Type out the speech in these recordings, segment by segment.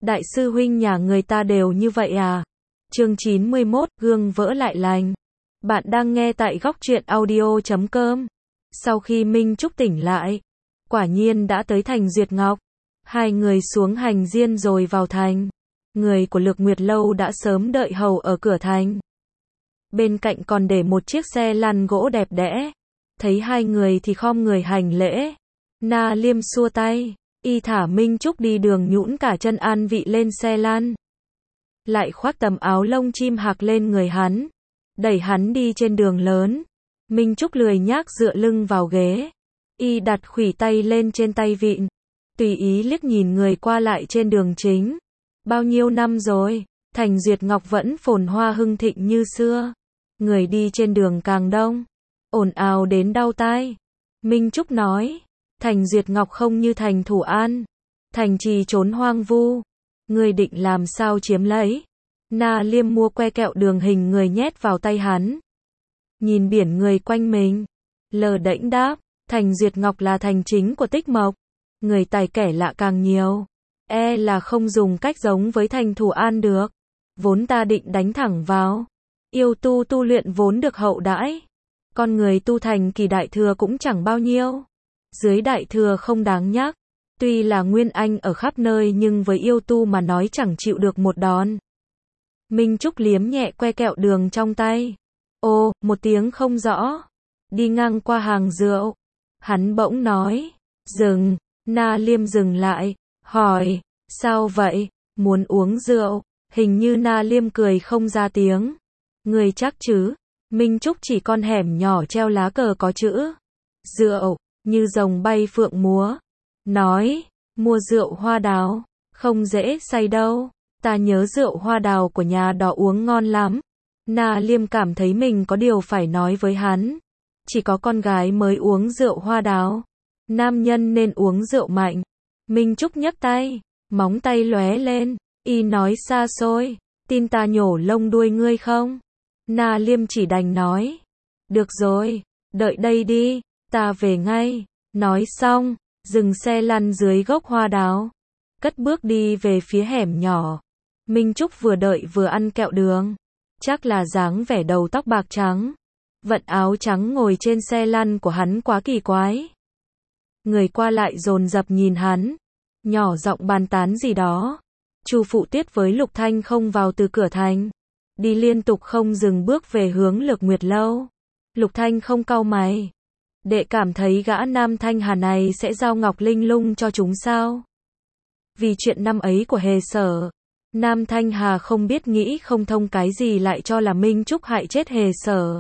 Đại sư huynh nhà người ta đều như vậy à? Chương 91, gương vỡ lại lành. Bạn đang nghe tại góc truyện audio.com. Sau khi Minh Trúc tỉnh lại, quả nhiên đã tới thành Duyệt Ngọc. Hai người xuống hành diên rồi vào thành. Người của Lược Nguyệt Lâu đã sớm đợi hầu ở cửa thành. Bên cạnh còn để một chiếc xe lăn gỗ đẹp đẽ. Thấy hai người thì khom người hành lễ. Na Liêm xua tay, y thả Minh Trúc đi đường nhũn cả chân an vị lên xe lăn. Lại khoác tấm áo lông chim hạc lên người hắn, đẩy hắn đi trên đường lớn. Minh Trúc lười nhác dựa lưng vào ghế. Y đặt khuỷu tay lên trên tay vịn, tùy ý liếc nhìn người qua lại trên đường chính. Bao nhiêu năm rồi, thành Duyệt Ngọc vẫn phồn hoa hưng thịnh như xưa. Người đi trên đường càng đông, ồn ào đến đau tai. Minh Trúc nói, thành Duyệt Ngọc không như thành Thủ An, thành trì trốn hoang vu. Người định làm sao chiếm lấy? Na Liêm mua que kẹo đường hình người nhét vào tay hắn. Nhìn biển người quanh mình, lờ đễnh đáp, thành Duyệt Ngọc là thành chính của Tích Mộc. Người tài kẻ lạ càng nhiều, e là không dùng cách giống với thành Thủ An được. Vốn ta định đánh thẳng vào. Yêu tu luyện vốn được hậu đãi. Con người tu thành kỳ đại thừa cũng chẳng bao nhiêu. Dưới đại thừa không đáng nhắc. Tuy là nguyên anh ở khắp nơi nhưng với yêu tu mà nói chẳng chịu được một đòn. Minh Trúc liếm nhẹ que kẹo đường trong tay. Ô, một tiếng không rõ. Đi ngang qua hàng rượu. Hắn bỗng nói. Dừng. Na Liêm dừng lại. Hỏi. Sao vậy? Muốn uống rượu. Hình như Na Liêm cười không ra tiếng. Người chắc chứ? Minh Trúc chỉ con hẻm nhỏ treo lá cờ có chữ rượu, như rồng bay phượng múa. Nói, mua rượu hoa đào, không dễ say đâu. Ta nhớ rượu hoa đào của nhà đó uống ngon lắm. Na Liêm cảm thấy mình có điều phải nói với hắn. Chỉ có con gái mới uống rượu hoa đào. Nam nhân nên uống rượu mạnh. Minh Trúc nhấc tay, móng tay lóe lên. Y nói xa xôi, tin ta nhổ lông đuôi ngươi không? Na Liêm chỉ đành nói. Được rồi, đợi đây đi, ta về ngay. Nói xong, dừng xe lăn dưới gốc hoa đào. Cất bước đi về phía hẻm nhỏ. Minh Trúc vừa đợi vừa ăn kẹo đường. Chắc là dáng vẻ đầu tóc bạc trắng. Vận áo trắng ngồi trên xe lăn của hắn quá kỳ quái. Người qua lại dồn dập nhìn hắn. Nhỏ giọng bàn tán gì đó. Chu Phụ Tiết với Lục Thanh không vào từ cửa thành. Đi liên tục không dừng bước về hướng Lược Nguyệt Lâu. Lục Thanh không cau mày. Đệ cảm thấy gã Nam Thanh Hà này sẽ giao ngọc linh lung cho chúng sao? Vì chuyện năm ấy của Hề Sở, Nam Thanh Hà không biết nghĩ không thông cái gì lại cho là Minh Trúc hại chết Hề Sở.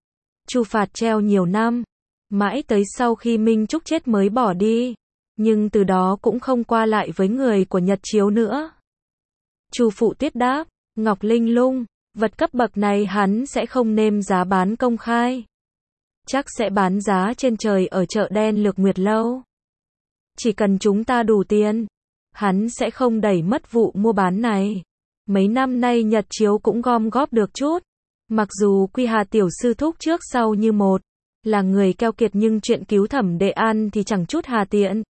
Chu phạt treo nhiều năm, mãi tới sau khi Minh Trúc chết mới bỏ đi, nhưng từ đó cũng không qua lại với người của Nhật Chiếu nữa. Chu Phụ Tiết đáp, ngọc linh lung, vật cấp bậc này hắn sẽ không nêm giá bán công khai. Chắc sẽ bán giá trên trời ở chợ đen Lược Nguyệt Lâu. Chỉ cần chúng ta đủ tiền, hắn sẽ không đẩy mất vụ mua bán này. Mấy năm nay Nhật Chiếu cũng gom góp được chút. Mặc dù Quy Hà tiểu sư thúc trước sau như một, là người keo kiệt nhưng chuyện cứu Thẩm Đệ An thì chẳng chút hà tiện.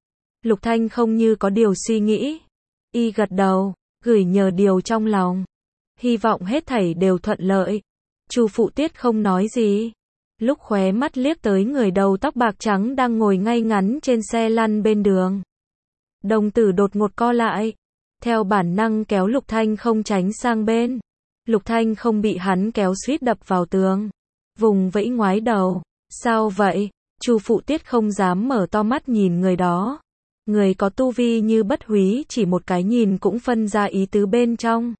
Lục Thanh không như có điều suy nghĩ. Y gật đầu, gửi nhờ điều trong lòng. Hy vọng hết thảy đều thuận lợi. Chu Phụ Tiết không nói gì. Lúc khóe mắt liếc tới người đầu tóc bạc trắng đang ngồi ngay ngắn trên xe lăn bên đường. Đồng tử đột ngột co lại. Theo bản năng kéo Lục Thanh không tránh sang bên. Lục Thanh không bị hắn kéo suýt đập vào tường. Vùng vẫy ngoái đầu. Sao vậy? Chu Phụ Tiết không dám mở to mắt nhìn người đó. Người có tu vi như Bất Húy chỉ một cái nhìn cũng phân ra ý tứ bên trong.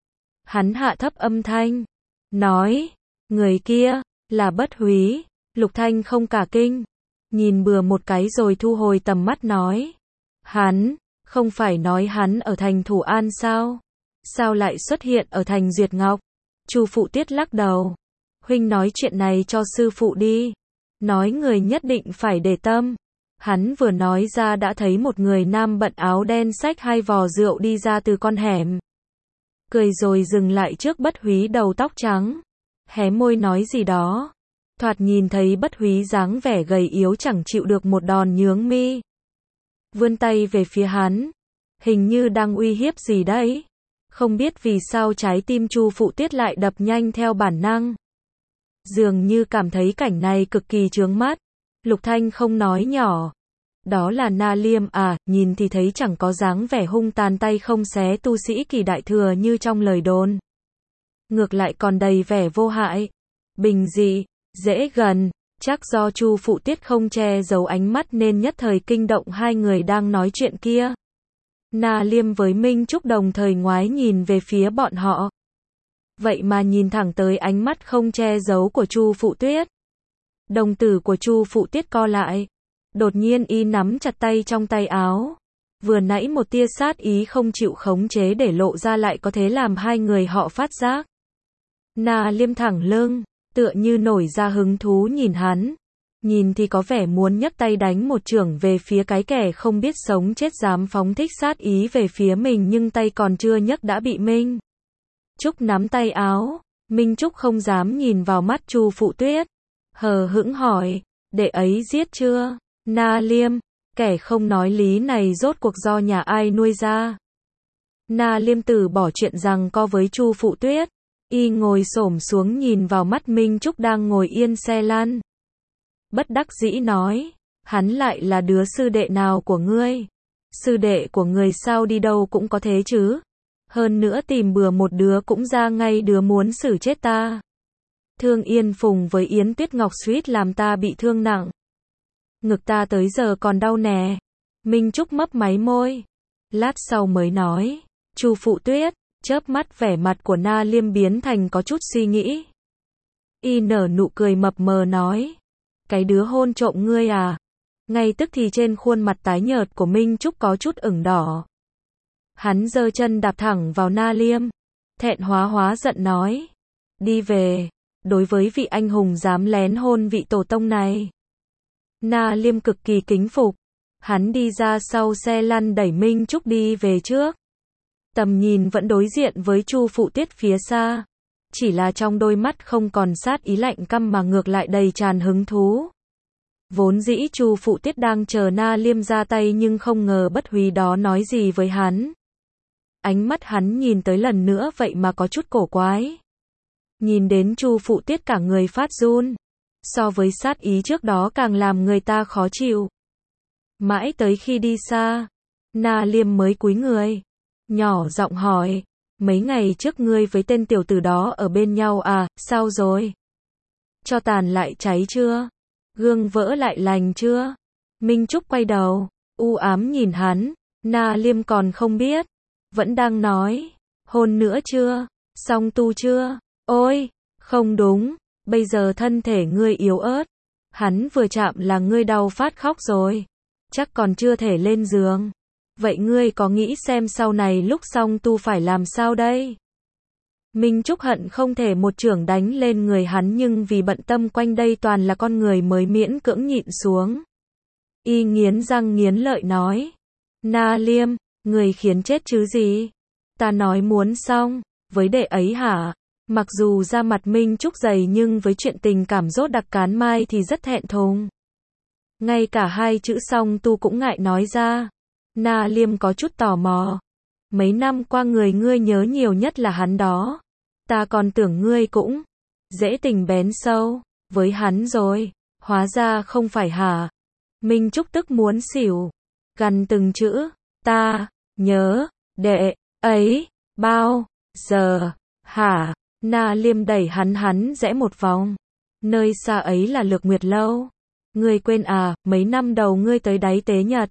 Hắn hạ thấp âm thanh. Nói. Người kia. Là Bất Húy. Lục Thanh không cả kinh. Nhìn bừa một cái rồi thu hồi tầm mắt nói. Hắn. Không phải nói hắn ở thành Thủ An sao? Sao lại xuất hiện ở thành Duyệt Ngọc? Chu Phụ Tiết lắc đầu. Huynh nói chuyện này cho sư phụ đi. Nói người nhất định phải để tâm. Hắn vừa nói ra đã thấy một người nam bận áo đen xách hai vò rượu đi ra từ con hẻm. Cười rồi dừng lại trước Bất Húy đầu tóc trắng. Hé môi nói gì đó. Thoạt nhìn thấy Bất Húy dáng vẻ gầy yếu chẳng chịu được một đòn nhướng mi. Vươn tay về phía hắn. Hình như đang uy hiếp gì đấy. Không biết vì sao trái tim Chu Phụ Tiết lại đập nhanh theo bản năng. Dường như cảm thấy cảnh này cực kỳ chướng mắt. Lục Thanh không nói nhỏ. Đó là Na Liêm à, nhìn thì thấy chẳng có dáng vẻ hung tàn tay không xé tu sĩ kỳ đại thừa như trong lời đồn. Ngược lại còn đầy vẻ vô hại, bình dị, dễ gần. Chắc do Chu Phụ Tiết không che giấu ánh mắt nên nhất thời kinh động hai người đang nói chuyện kia. Na Liêm với Minh Trúc đồng thời ngoái nhìn về phía bọn họ. Vậy mà nhìn thẳng tới ánh mắt không che giấu của Chu Phụ Tiết. Đồng tử của Chu Phụ Tiết co lại. Đột nhiên y nắm chặt tay trong tay áo. Vừa nãy một tia sát ý không chịu khống chế để lộ ra lại có thể làm hai người họ phát giác. Na Liêm thẳng lưng, tựa như nổi ra hứng thú nhìn hắn. Nhìn thì có vẻ muốn nhấc tay đánh một chưởng về phía cái kẻ không biết sống chết dám phóng thích sát ý về phía mình, nhưng tay còn chưa nhấc đã bị Minh Trúc nắm tay áo. Minh Trúc không dám nhìn vào mắt Chu Phụ Tuyết, hờ hững hỏi, đệ ấy giết chưa? Na Liêm, kẻ không nói lý này rốt cuộc do nhà ai nuôi ra? Na Liêm từ bỏ chuyện giằng co với Chu Phụ Tuyết, y ngồi xổm xuống nhìn vào mắt Minh Trúc đang ngồi yên xe lăn. Bất đắc dĩ nói, hắn lại là đứa sư đệ nào của ngươi? Sư đệ của người sao đi đâu cũng có thế chứ? Hơn nữa tìm bừa một đứa cũng ra ngay đứa muốn xử chết ta. Thương Yên Phùng với Yến Tuyết Ngọc suýt làm ta bị thương nặng. Ngực ta tới giờ còn đau nè. Minh Trúc mấp máy môi. Lát sau mới nói, Chu Phụ Tuyết, chớp mắt vẻ mặt của Na Liêm biến thành có chút suy nghĩ. Y nở nụ cười mập mờ nói, cái đứa hôn trộm ngươi à? Ngay tức thì trên khuôn mặt tái nhợt của Minh Trúc có chút ửng đỏ. Hắn giơ chân đạp thẳng vào Na Liêm. Thẹn hóa giận nói, đi về, đối với vị anh hùng dám lén hôn vị tổ tông này. Na Liêm cực kỳ kính phục. Hắn đi ra sau xe lăn đẩy Minh Trúc đi về trước. Tầm nhìn vẫn đối diện với Chu Phụ Tiết phía xa. Chỉ là trong đôi mắt không còn sát ý lạnh căm mà ngược lại đầy tràn hứng thú. Vốn dĩ Chu Phụ Tiết đang chờ Na Liêm ra tay nhưng không ngờ bất húy đó nói gì với hắn. Ánh mắt hắn nhìn tới lần nữa vậy mà có chút cổ quái. Nhìn đến Chu Phụ Tiết cả người phát run. So với sát ý trước đó càng làm người ta khó chịu. Mãi tới khi đi xa, Na Liêm mới cúi người, nhỏ giọng hỏi, mấy ngày trước ngươi với tên tiểu tử đó ở bên nhau à, sao rồi? Cho tàn lại cháy chưa? Gương vỡ lại lành chưa? Minh Trúc quay đầu, u ám nhìn hắn. Na Liêm còn không biết, vẫn đang nói, hôn nữa chưa? Xong tu chưa? Ôi, không đúng, bây giờ thân thể ngươi yếu ớt. Hắn vừa chạm là ngươi đau phát khóc rồi. Chắc còn chưa thể lên giường. Vậy ngươi có nghĩ xem sau này lúc xong tu phải làm sao đây? Minh Trúc hận không thể một chưởng đánh lên người hắn nhưng vì bận tâm quanh đây toàn là con người mới miễn cưỡng nhịn xuống. Y nghiến răng nghiến lợi nói. Na Liêm, người khiến chết chứ gì? Ta nói muốn xong, với đệ ấy hả? Mặc dù da mặt Minh Trúc dày nhưng với chuyện tình cảm rốt đặc cán mai thì rất thẹn thùng. Ngay cả hai chữ xong tu cũng ngại nói ra. Na Liêm có chút tò mò. Mấy năm qua người ngươi nhớ nhiều nhất là hắn đó. Ta còn tưởng ngươi cũng dễ tình bén sâu với hắn rồi. Hóa ra không phải hả? Minh Trúc tức muốn xỉu. Gằn từng chữ. Ta nhớ đệ ấy bao giờ hả? Na Liêm đẩy hắn rẽ một vòng. Nơi xa ấy là Lược Nguyệt Lâu. Ngươi quên à, mấy năm đầu ngươi tới đáy Tế Nhật.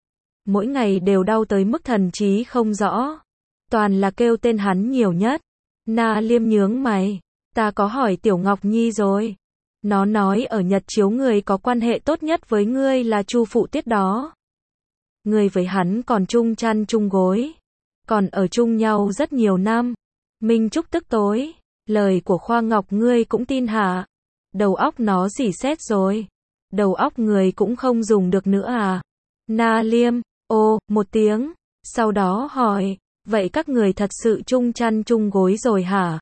Mỗi ngày đều đau tới mức thần trí không rõ. Toàn là kêu tên hắn nhiều nhất. Na Liêm nhướng mày. Ta có hỏi Tiểu Ngọc Nhi rồi. Nó nói ở Nhật Chiếu người có quan hệ tốt nhất với ngươi là Chu Phụ Tiết đó. Ngươi với hắn còn chung chăn chung gối. Còn ở chung nhau rất nhiều năm. Minh Trúc tức tối. Lời của Khoa Ngọc ngươi cũng tin hả? Đầu óc nó rỉ sét rồi. Đầu óc người cũng không dùng được nữa à? Na Liêm, ô, một tiếng. Sau đó hỏi, vậy các người thật sự chung chăn chung gối rồi hả?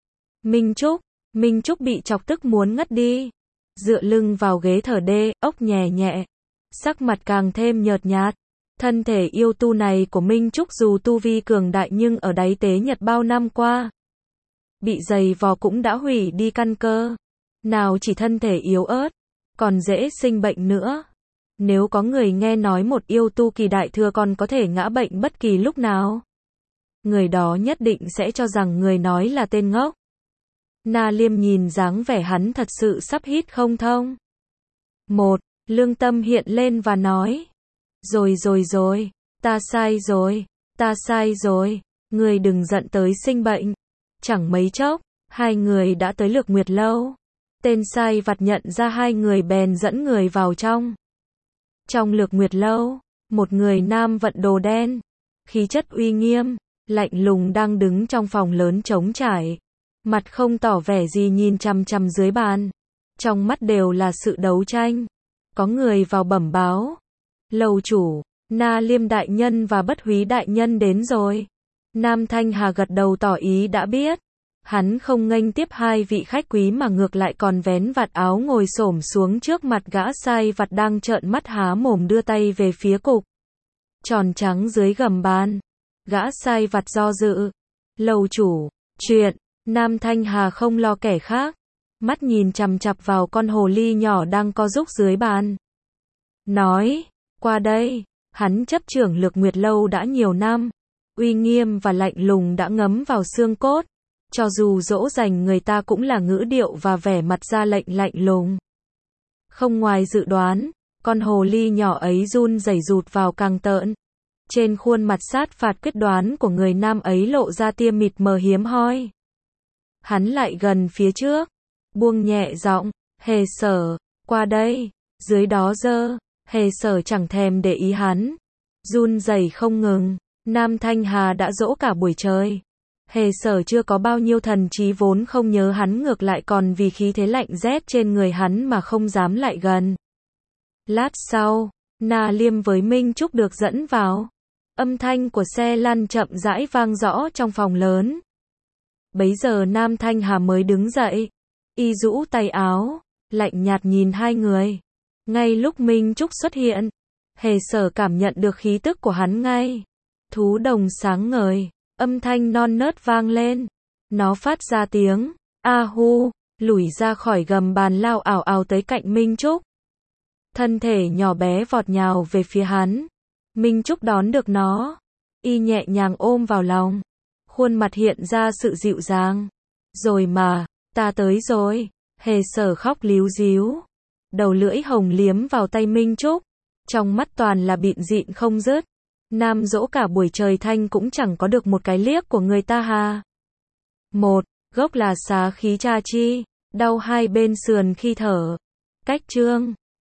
Minh Trúc bị chọc tức muốn ngất đi. Dựa lưng vào ghế thở óc nhẹ nhẹ. Sắc mặt càng thêm nhợt nhạt. Thân thể yêu tu này của Minh Trúc dù tu vi cường đại nhưng ở đáy tế nhật bao năm qua, bị dày vò cũng đã hủy đi căn cơ. Nào chỉ thân thể yếu ớt, còn dễ sinh bệnh nữa. Nếu có người nghe nói một yêu tu kỳ đại thừa còn có thể ngã bệnh bất kỳ lúc nào, người đó nhất định sẽ cho rằng người nói là tên ngốc. Na Liêm nhìn dáng vẻ hắn thật sự sắp hít không thông. Lương tâm hiện lên và nói. Rồi, ta sai rồi, người đừng giận tới sinh bệnh. Chẳng mấy chốc, hai người đã tới Lược Nguyệt Lâu. Tên sai vặt nhận ra hai người bèn dẫn người vào trong. Trong Lược Nguyệt Lâu, một người nam vận đồ đen, khí chất uy nghiêm, lạnh lùng đang đứng trong phòng lớn trống trải. Mặt không tỏ vẻ gì nhìn chằm chằm dưới bàn. Trong mắt đều là sự đấu tranh. Có người vào bẩm báo. Lầu chủ, Na Liêm đại nhân và Bất Húy đại nhân đến rồi. Nam Thanh Hà gật đầu tỏ ý đã biết. Hắn không nghênh tiếp hai vị khách quý mà ngược lại còn vén vạt áo ngồi xổm xuống trước mặt gã sai vặt đang trợn mắt há mồm đưa tay về phía cục tròn trắng dưới gầm bàn. Gã sai vặt do dự. Lầu chủ, chuyện. Nam Thanh Hà không lo kẻ khác, mắt nhìn chằm chằm vào con hồ ly nhỏ đang co rúc dưới bàn. Nói, qua đây, hắn chấp trưởng Lược Nguyệt Lâu đã nhiều năm, uy nghiêm và lạnh lùng đã ngấm vào xương cốt, cho dù dỗ dành người ta cũng là ngữ điệu và vẻ mặt ra lệnh lạnh lùng. Không ngoài dự đoán, con hồ ly nhỏ ấy run rẩy rụt vào càng tợn. Trên khuôn mặt sát phạt quyết đoán của người nam ấy lộ ra tia mịt mờ hiếm hoi. Hắn lại gần phía trước, buông nhẹ giọng, Hề Sở, qua đây, dưới đó dơ, Hề Sở chẳng thèm để ý hắn, run rẩy không ngừng. Nam Thanh Hà đã dỗ cả buổi trời. Hề Sở chưa có bao nhiêu thần trí vốn không nhớ hắn ngược lại còn vì khí thế lạnh rét trên người hắn mà không dám lại gần. Lát sau, Na Liêm với Minh Trúc được dẫn vào. Âm thanh của xe lăn chậm rãi vang rõ trong phòng lớn. Bấy giờ Nam Thanh Hà mới đứng dậy, y rũ tay áo, lạnh nhạt nhìn hai người. Ngay lúc Minh Trúc xuất hiện, Hề Sở cảm nhận được khí tức của hắn ngay. Thú đồng sáng ngời, âm thanh non nớt vang lên. Nó phát ra tiếng, a hu, lủi ra khỏi gầm bàn lao ảo ảo tới cạnh Minh Trúc. Thân thể nhỏ bé vọt nhào về phía hắn. Minh Trúc đón được nó, y nhẹ nhàng ôm vào lòng. Khuôn mặt hiện ra sự dịu dàng. Rồi mà, ta tới rồi. Hề Sở khóc líu ríu. Đầu lưỡi hồng liếm vào tay Minh Trúc. Trong mắt toàn là bịn dịn không dứt. Nam dỗ cả buổi trời thanh cũng chẳng có được một cái liếc của người ta hà. Gốc là xá khí cha chi, đau hai bên sườn khi thở. Cách chương